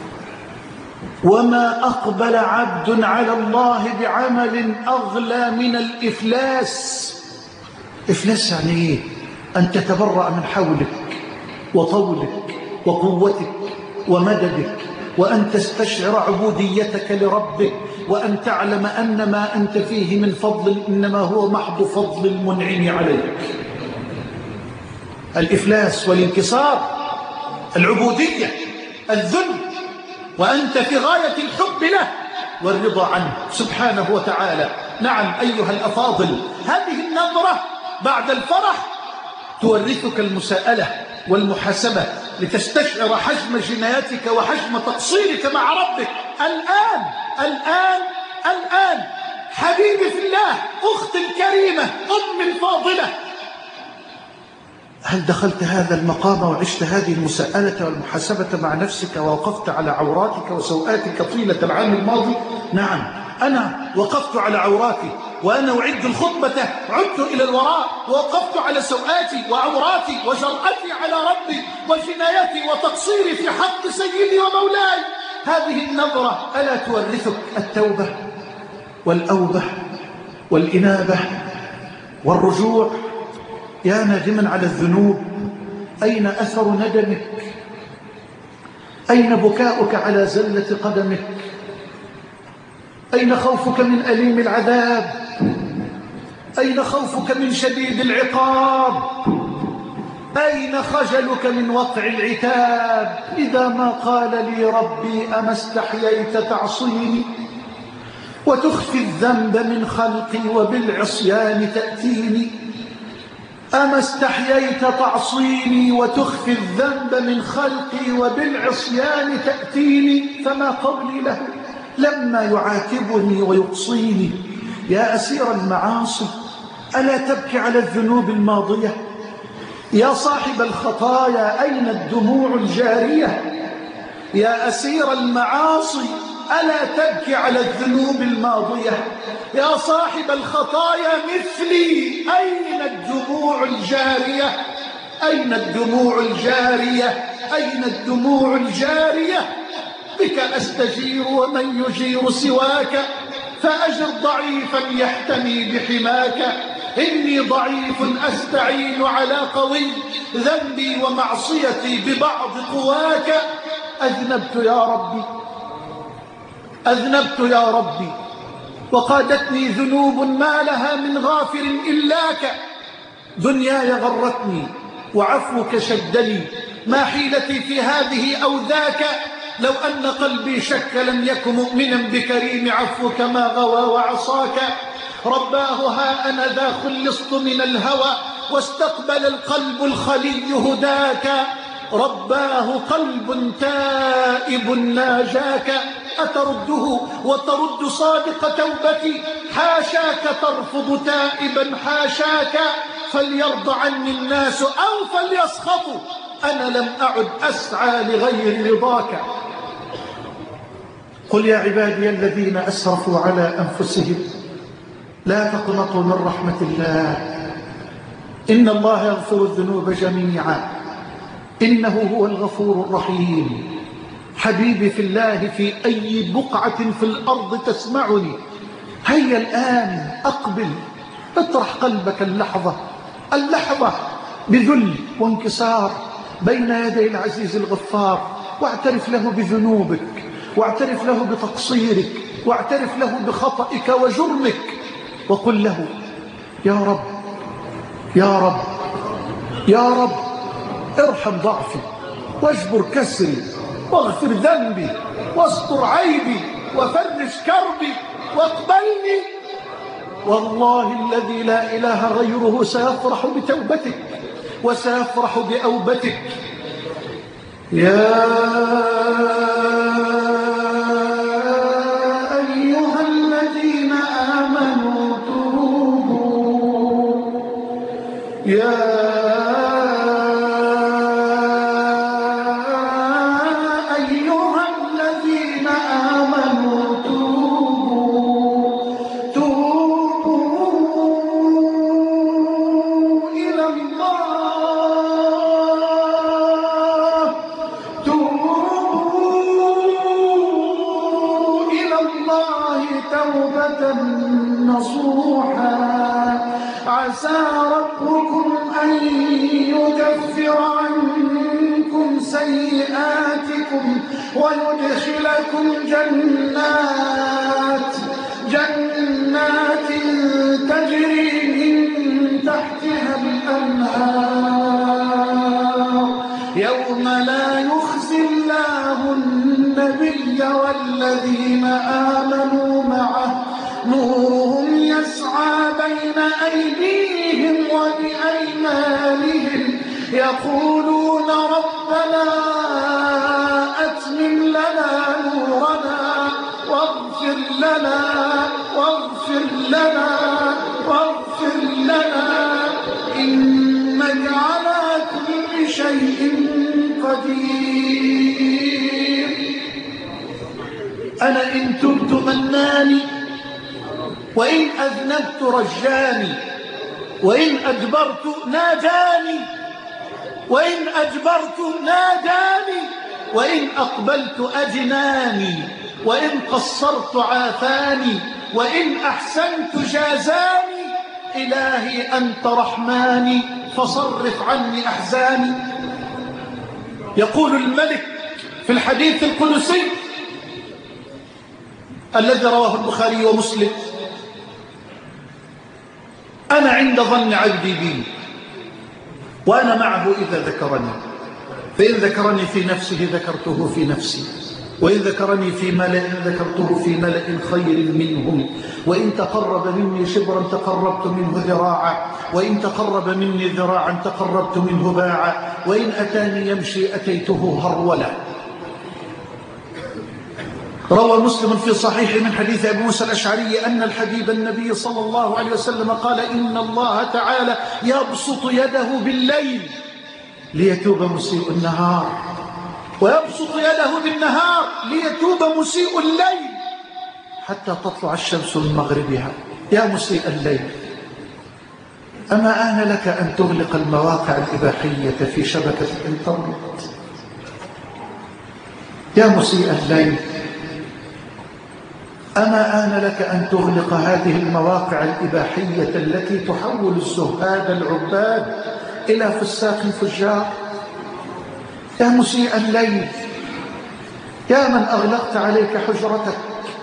وما أقبل عبد على الله بعمل أغلى من الإفلاس. إفلاس يعني إيه؟ أن تتبرأ من حولك وطولك وقوتك ومددك، وأن تستشعر عبوديتك لربك، وأن تعلم أن ما أنت فيه من فضل إنما هو محض فضل المنعم عليك. الإفلاس والانكسار، العبودية، الذل، وأنت في غاية الحب له والرضا عنه سبحانه وتعالى. نعم أيها الأفاضل، هذه النظرة بعد الفرح تورثك المساءلة والمحاسبة، لتستشعر حجم جنايتك وحجم تقصيرك مع ربك. الآن الآن الآن حبيبي في الله، أختي الكريمة، أمي الفاضلة، هل دخلت هذا المقام وعشت هذه المساءلة والمحاسبة مع نفسك، ووقفت على عوراتك وسوءاتك طيلة العام الماضي؟ نعم، أنا وقفت على عوراتي، وأنا أعد الخطبة عدت إلى الوراء، ووقفت على سوءاتي وعوراتي وجرأتي على ربي وجنايتي وتقصيري في حق سيدي ومولاي. هذه النظرة ألا تورثك التوبة والأوبة والإنابة والرجوع؟ يا نادما على الذنوب، أين أثر ندمك؟ أين بكاؤك على زلة قدمك؟ أين خوفك من أليم العذاب؟ أين خوفك من شديد العقاب؟ أين خجلك من وقع العتاب؟ إذا ما قال لي ربي أما استحييت تعصيني وتخفي الذنب من خلقي وبالعصيان تأتيني؟ أما استحييت تعصيني وتخفي الذنب من خلقي وبالعصيان تأتيني؟ فما قولي له لما يعاتبني ويقصيني؟ يا أسير المعاصي، ألا تبكي على الذنوب الماضية؟ يا صاحب الخطايا، أين الدموع الجارية؟ يا أسير المعاصي، ألا تبكي على الذنوب الماضية؟ يا صاحب الخطايا مثلي، أين الدموع الجارية؟ أين الدموع الجارية؟ أين الدموع الجارية؟ بك أستجير ومن يجير سواك، فأجر ضعيفا يحتمي بحماك. إني ضعيف أستعين على قوي، ذنبي ومعصيتي ببعض قواك. أذنبت يا ربي، أذنبت يا ربي، وقادتني ذنوب ما لها من غافر إلاك. دنياي غرتني وعفوك شدني، ما حيلتي في هذه أو ذاك. لو أن قلبي شك لم يكن مؤمنا بكريم عفوك ما غوى وعصاك. رباه ها أنا ذا خلصت من الهوى، واستقبل القلب الخلي هداك. رباه قلب تائب ناجاك، أترده وترد صادق توبتي؟ حاشاك ترفض تائبا حاشاك. فليرضى عني الناس أو فليسخطوا، أنا لم أعد أسعى لغير رضاك. قل يا عبادي الذين أسرفوا على أنفسهم لا تقنطوا من رحمة الله إن الله يغفر الذنوب جميعا إنه هو الغفور الرحيم. حبيبي في الله، في أي بقعة في الأرض تسمعني، هيا الآن أقبل، اطرح قلبك اللحظة بذل وانكسار بين يدي العزيز الغفار، واعترف له بذنوبك، واعترف له بتقصيرك، واعترف له بخطئك وجرمك، وقل له يا رب يا رب يا رب ارحم ضعفي واجبر كسري واغفر ذنبي واستر عيبي وفرج كربي واقبلني. والله الذي لا إله غيره سيفرح بتوبتك وسيفرح بأوبتك. يا أيها الذين آمنوا توبوا يا عسى ربكم أن يكفر عنكم سيئاتكم ويدخلكم جنات تجري من تحتها الأنهار يوم لا يخزي الله النبي والذين آمنوا معه نورهم يسعى بين أيديهم وبأيمانهم يقولون ربنا أتمم لنا نورنا واغفر لنا إنك على كل شيء قدير. أنا إن تبت مناني وإن أذنبت رجاني وإن أجبرت ناداني وإن أقبلت أجناني وإن قصرت عافاني وإن أحسنت جازاني. إلهي أنت رحماني فصرف عني أحزاني. يقول الملك في الحديث القدسي الذي رواه البخاري ومسلم: أنا عند ظن عبدي بي وأنا معه إذا ذكرني، فإن ذكرني في نفسه ذكرته في نفسي، وإن ذكرني في ملأ ذكرته في ملأ خير منهم، وإن تقرب مني شبرا تقربت منه ذراعا، وإن تقرب مني ذراعا تقربت منه باعا، وإن أتاني يمشي أتيته هرولا. روى مسلم في صحيح من حديث أبي موسى الأشعري أن الحبيب النبي صلى الله عليه وسلم قال: إن الله تعالى يبسط يده بالليل ليتوب مسيء النهار، ويبسط يده بالنهار ليتوب مسيء الليل حتى تطلع الشمس من مغربها. يا مسيء الليل، أما آن لك أن تغلق المواقع الإباحية في شبكة الإنترنت؟ يا مسيء الليل، أما آن لك أن تغلق هذه المواقع الإباحية التي تحول الزهاد العباد إلى فساق فجار؟ يا مسيء الليل، يا من أغلقت عليك حجرتك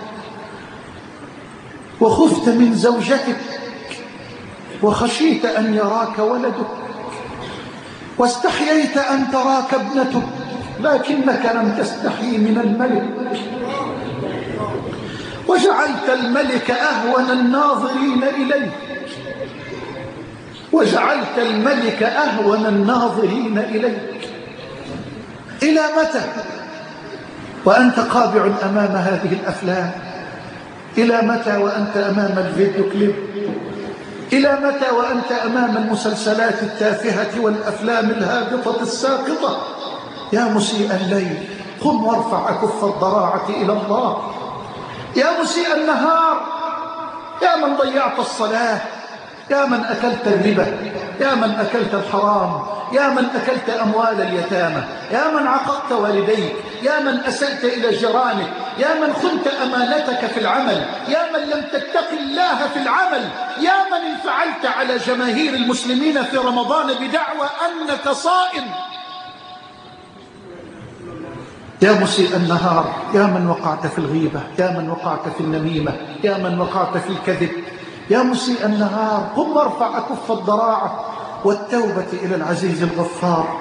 وخفت من زوجتك وخشيت أن يراك ولدك واستحييت أن تراك ابنتك لكنك لم تستحي من الملك، وجعلت الملك أهون الناظرين إليك، وجعلت الملك أهون الناظرين إليك. إلى متى وأنت قابع أمام هذه الأفلام؟ إلى متى وأنت أمام الفيديو كليب؟ إلى متى وأنت أمام المسلسلات التافهة والأفلام الهابطة الساقطة؟ يا مسيء الليل، قم وارفع أكف الضراعة إلى الله يا مسيء النهار، يا من ضيعت الصلاة، يا من أكلت الربا، يا من أكلت الحرام، يا من أكلت أموال اليتامى، يا من عققت والديك، يا من أسأت إلى جيرانك، يا من خنت أمانتك في العمل، يا من لم تتق الله في العمل، يا من انفعلت على جماهير المسلمين في رمضان بدعوى أنك صائم. يا مسيء النهار، يا من وقعت في الغيبة، يا من وقعت في النميمة، يا من وقعت في الكذب، يا مسيء النهار قم وارفع أكف الضراعة والتوبة إلى العزيز الغفار.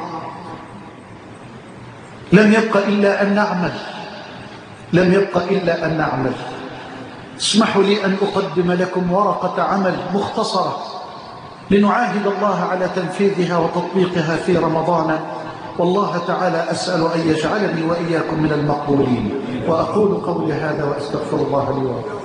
لم يبق إلا أن نعمل، لم يبق إلا أن نعمل. اسمحوا لي أن أقدم لكم ورقة عمل مختصرة لنعاهد الله على تنفيذها وتطبيقها في رمضان، والله تعالى أسأل أن يجعلني وإياكم من المقبولين. وأقول قولي هذا وأستغفر الله لي ولكم.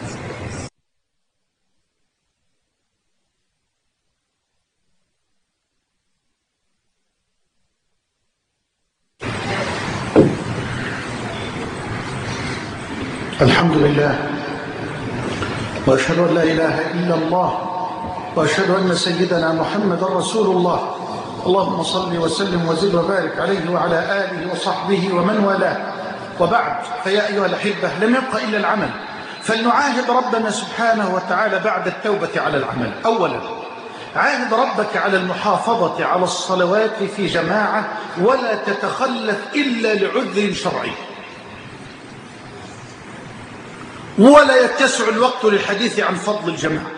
الحمد لله، وأشهد أن لا إله إلا الله، وأشهد أن سيدنا محمد رسول الله. اللهم صل وسلم وزد وبارك عليه وعلى آله وصحبه ومن والاه، وبعد. فيا أيها الأحبة، لم يبق إلا العمل، فلنعاهد ربنا سبحانه وتعالى بعد التوبة على العمل. أولا، عاهد ربك على المحافظة على الصلوات في جماعة، ولا تتخلف إلا لعذر شرعي، ولا يتسع الوقت للحديث عن فضل الجماعة.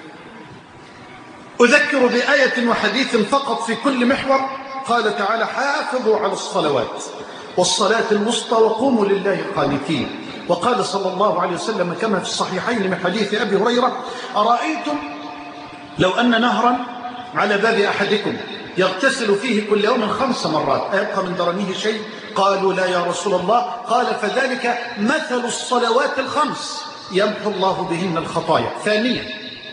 أذكر بآية وحديث فقط في كل محور. قال تعالى: حافظوا على الصلوات والصلاة الوسطى وقوموا لله قانتين. وقال صلى الله عليه وسلم كما في الصحيحين من حديث أبي هريرة: أرأيتم لو أن نهرا على باب أحدكم يغتسل فيه كل يوم 5 مرات أيبقى من درنه شيء؟ قالوا: لا يا رسول الله. قال: فذلك مثل الصلوات الخمس يمحو الله بهن الخطايا. ثانيا،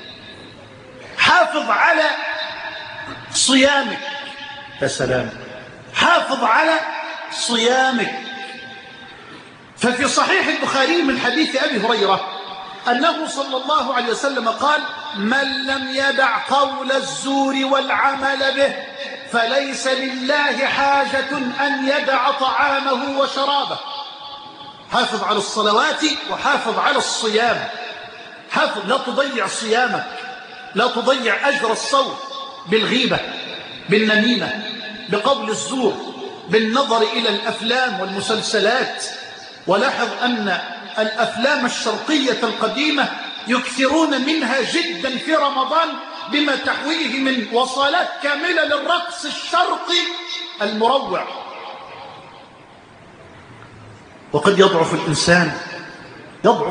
حافظ على صيامك. يا سلام، حافظ على صيامك. ففي صحيح البخاري من حديث أبي هريرة أنه صلى الله عليه وسلم قال: من لم يدع قول الزور والعمل به فليس لله حاجة أن يدع طعامه وشرابه. حافظ على الصلوات وحافظ على الصيام. حافظ، لا تضيع صيامك، لا تضيع أجر الصوم بالغيبة، بالنميمة، بقول الزور، بالنظر إلى الأفلام والمسلسلات. ولاحظ أن الأفلام الشرقية القديمة يكثرون منها جدا في رمضان بما تحويه من وصالات كاملة للرقص الشرقي المروع. وقد يضعف الإنسان، يضعف،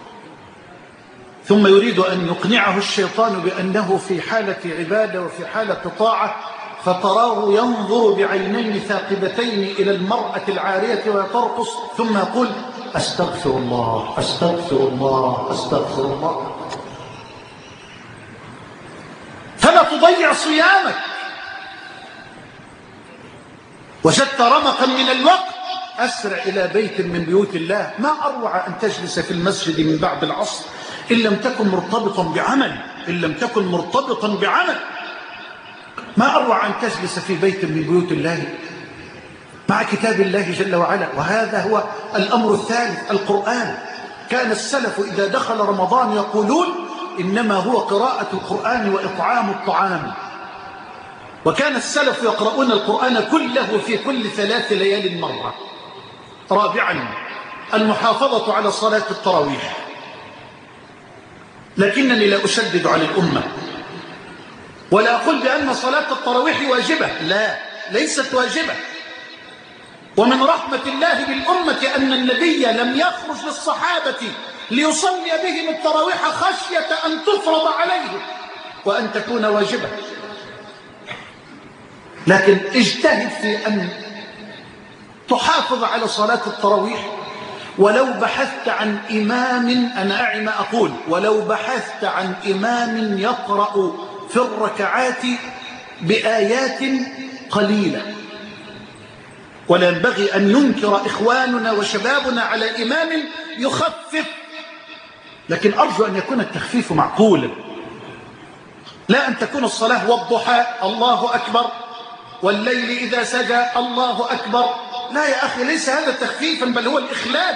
ثم يريد أن يقنعه الشيطان بأنه في حالة عبادة وفي حالة طاعة، فتراه ينظر بعينين ثاقبتين إلى المرأة العارية وهي ترقص، ثم يقول: أستغفر الله أستغفر الله أستغفر الله. فلا تضيع صيامك. وجدت رمقا من الوقت، أسرع إلى بيت من بيوت الله. ما أروع أن تجلس في المسجد من بعد العصر إن لم تكن مرتبطا بعمل، إن لم تكن مرتبطا بعمل. ما أروع أن تجلس في بيت من بيوت الله مع كتاب الله جل وعلا. وهذا هو الأمر الثالث، القرآن. كان السلف إذا دخل رمضان يقولون: إنما هو قراءة القرآن وإطعام الطعام. وكان السلف يقرؤون القرآن كله في كل 3 ليال مرة. رابعا، المحافظة على صلاة التراويح. لكنني لا أشدد على الأمة، ولا أقول بأن صلاة التراويح واجبة، لا، ليست واجبة. ومن رحمة الله بالأمة أن النبي لم يخرج للصحابة ليصلي بهم التراويح خشية أن تفرض عليهم وأن تكون واجبة. لكن اجتهد في أن تحافظ على صلاة التراويح، ولو بحثت عن إمام، أنا أعي ما أقول، ولو بحثت عن إمام يقرأ في الركعات بآيات قليلة. ولا ينبغي أن ينكر إخواننا وشبابنا على إمام يخفف لكن أرجو أن يكون التخفيف معقولا، لا أن تكون الصلاة والضحى الله أكبر والليل إذا سجى الله أكبر. لا يا أخي، ليس هذا تخفيفا، بل هو الإخلال،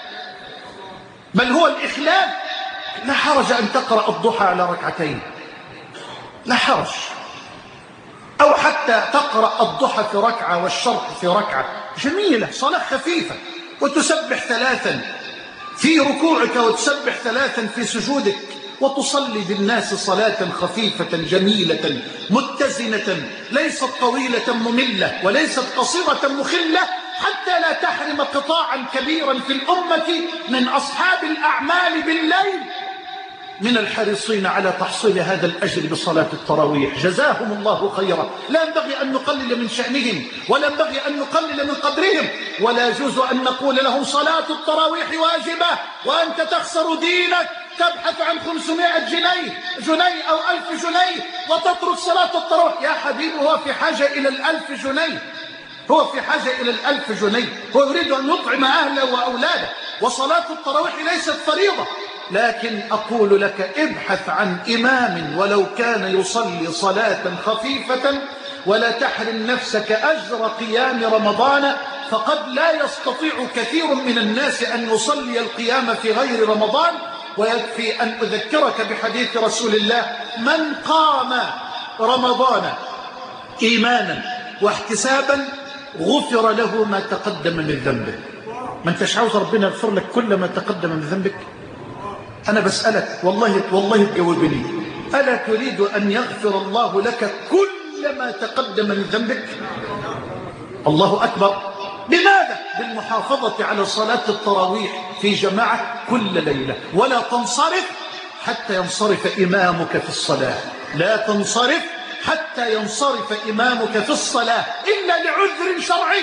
لا حرج أن تقرأ الضحى على ركعتين، لا حرج، أو حتى تقرأ الضحى في ركعة والشرق في ركعة، جميلة، صلاة خفيفة، وتسبح 3 في ركوعك وتسبح 3 في سجودك، وتصلي بالناس صلاة خفيفة جميلة متزنة، ليست طويلة مملة وليست قصيرة مخلة، حتى لا تحرم قطاعا كبيرا في الأمة من أصحاب الأعمال بالليل من الحريصين على تحصيل هذا الأجر بصلاة التراويح، جزاهم الله خيرا. لا ينبغي أن نقلل من شأنهم، ولا ينبغي أن نقلل من قدرهم، ولا يجوز أن نقول لهم صلاة التراويح واجبة وأنت تخسر دينك، تبحث عن 500 جنيه أو 1000 جنيه وتترك صلاة التراويح. يا حبيبي، هو في حاجة إلى 1000 جنيه، هو في حاجة إلى 1000 جنيه، هو يريد أن يطعم أهله وأولاده، وصلاة التراويح ليست فريضة. لكن أقول لك ابحث عن إمام ولو كان يصلي صلاة خفيفة، ولا تحرم نفسك أجر قيام رمضان، فقد لا يستطيع كثير من الناس أن يصلي القيام في غير رمضان. ويكفي أن أذكرك بحديث رسول الله: من قام رمضان إيمانا واحتسابا غفر له ما تقدم من ذنبه. ما انتش عاوز ربنا يغفر لك كل ما تقدم من ذنبك؟ أنا بسألك والله تجاوبني، ألا تريد أن يغفر الله لك كل ما تقدم من ذنبك؟ الله أكبر. بماذا؟ بالمحافظة على صلاة التراويح في جماعة كل ليلة، ولا تنصرف حتى ينصرف إمامك في الصلاة، لا تنصرف حتى ينصرف إمامك في الصلاة إلا لعذر شرعي.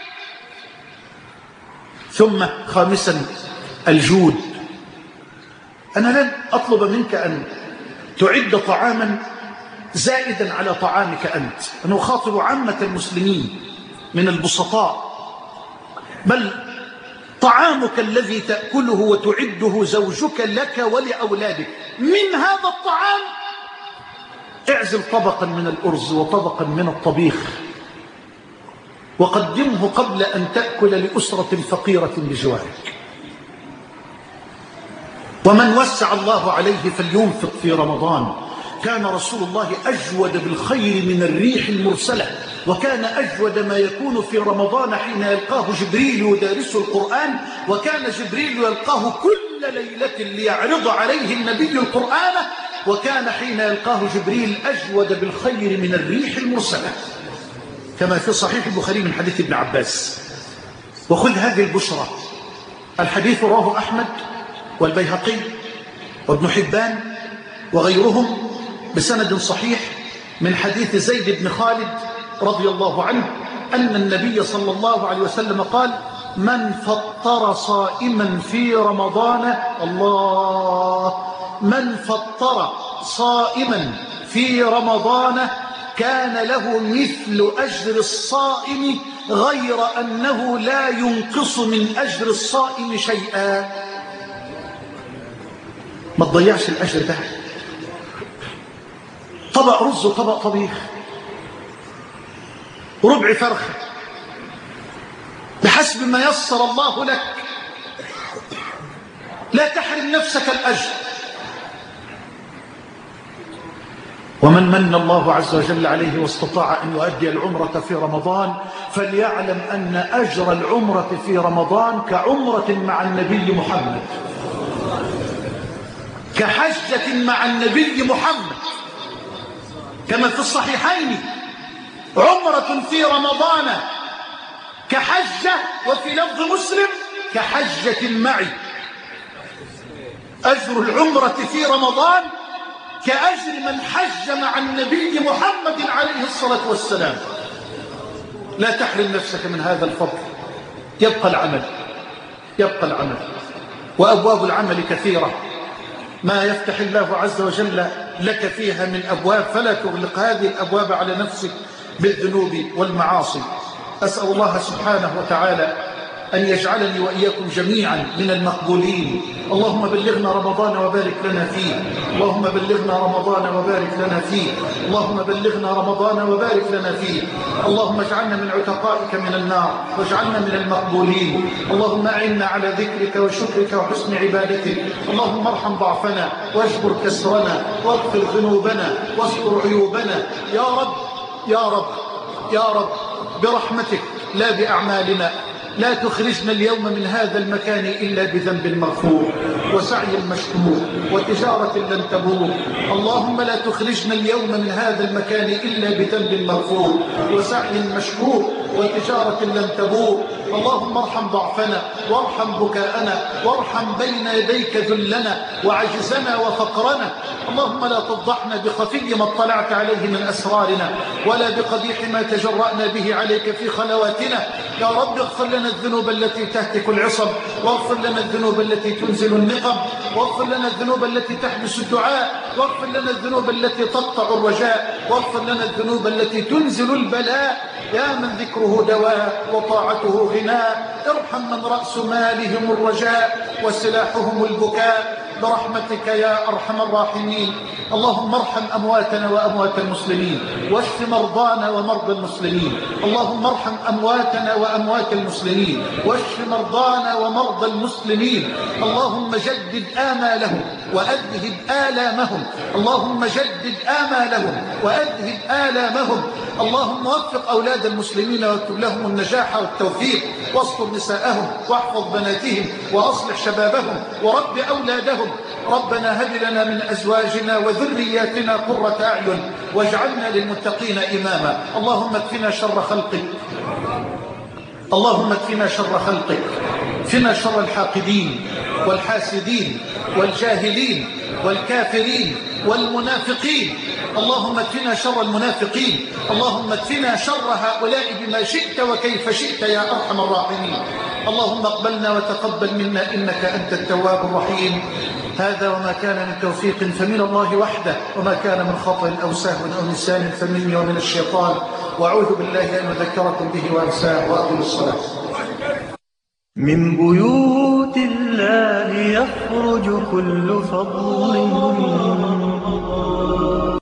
ثم خامسا الجود. أنا لن أطلب منك أن تعد طعاما زائدا على طعامك أنت، أنا أخاطب عامة المسلمين من البسطاء، بل طعامك الذي تأكله وتعده زوجك لك ولأولادك، من هذا الطعام اعزل طبقا من الأرز وطبقا من الطبيخ وقدمه قبل أن تأكل لأسرة فقيرة بجوارك. ومن وسع الله عليه فلينفق في رمضان. كان رسول الله أجود بالخير من الريح المرسلة، وكان أجود ما يكون في رمضان حين يلقاه جبريل يدارسه القرآن، وكان جبريل يلقاه كل ليلة ليعرض عليه النبي القرآن، وكان حين يلقاه جبريل أجود بالخير من الريح المرسلة، كما في صحيح البخاري من حديث ابن عباس. وخذ هذه البشرى، الحديث رواه أحمد والبيهقي وابن حبان وغيرهم بسند صحيح من حديث زيد بن خالد رضي الله عنه أن النبي صلى الله عليه وسلم قال: من فطر صائما في رمضان، من فطر صائما في رمضان كان له مثل أجر الصائم، غير أنه لا ينقص من أجر الصائم شيئا. ما تضيعش الأجر ده. طبق رز وطبق طبيخ، ربع فرخة، بحسب ما يسر الله لك، لا تحرم نفسك الأجر. ومن من الله عز وجل عليه واستطاع أن يؤدي العمرة في رمضان فليعلم أن أجر العمرة في رمضان كعمرة مع النبي محمد، كحجة مع النبي محمد، كما في الصحيحين: عمرة في رمضان كحجة، وفي لفظ مسلم: كحجة معي. أجر العمرة في رمضان كأجر من حج مع النبي محمد عليه الصلاة والسلام. لا تحرم نفسك من هذا الفضل. يبقى العمل، وأبواب العمل كثيرة، ما يفتح الله عز وجل لك فيها من أبواب، فلا تغلق هذه الأبواب على نفسك بالذنوب والمعاصي. أسأل الله سبحانه وتعالى أن يجعلني وإياكم جميعا من المقبولين. اللهم بلغنا رمضان وبارك لنا فيه، اللهم بلغنا رمضان وبارك لنا فيه، اللهم بلغنا رمضان وبارك لنا فيه. اللهم اجعلنا من عتقائك من النار واجعلنا من المقبولين. اللهم أعنا على ذكرك وشكرك وحسن عبادتك. اللهم ارحم ضعفنا واجبر كسرنا واغفر ذنوبنا واستر عيوبنا يا رب يا رب يا رب، برحمتك لا بأعمالنا. لا تخرجنا اليوم من هذا المكان إلا بذنب مغفور وسعي مشكور وتجارة لن تبور. اللهم لا تخرجنا اليوم من هذا المكان إلا بذنب مغفور وسعي مشكور وتجارة لن تبور. اللهم ارحم ضعفنا وارحم بكاءنا وارحم بين يديك ذلنا وعجزنا وفقرنا. اللهم لا تفضحنا بخفي ما اطلعت عليه من أسرارنا ولا بقبيح ما تجرأنا به عليك في خلواتنا. يا رب اغفر لنا الذنوب التي تهتك العصب، واغفر لنا الذنوب التي تنزل النقم، واغفر لنا الذنوب التي تحبس الدعاء، واغفر لنا الذنوب التي تقطع الرجاء، واغفر لنا الذنوب التي تنزل البلاء. يا من ذكره دواء وطاعته غناء، ارحم من رأس مالهم الرجاء وسلاحهم البكاء برحمتك يا أرحم الراحمين. اللهم ارحم أمواتنا وأموات المسلمين واشف مرضانا ومرضى المسلمين. اللهم ارحم أمواتنا وأموات المسلمين واشف مرضانا ومرضى المسلمين. اللهم جدد آمالهم وأذهب آلامهم. اللهم جدد آمالهم وأذهب آلامهم. اللهم وفق أولاد المسلمين واكتب لهم النجاح والتوفيق، واستر نساءهم واحفظ بناتهم وأصلح شبابهم ورب أولادهم. ربنا هب لنا من أزواجنا وذرياتنا قرة أعين واجعلنا للمتقين إماما. اللهم اكفنا شر خلقك، اللهم اكفنا شر خلقك، اكفنا شر الحاقدين والحاسدين والجاهلين والكافرين والمنافقين. اللهم اكفنا شر المنافقين. اللهم اكفنا شر هؤلاء بما شئت وكيف شئت يا أرحم الراحمين. اللهم اقبلنا وتقبل منا إنك أنت التواب الرحيم. هذا وما كان من توفيق فمن الله وحده، وما كان من خطأ أو سهو أو نسيان فمني ومن الشيطان، وأعوذ بالله أن أذكركم به وأنساه. وأقم الصلاة. من بيوت الله يخرج كل فضل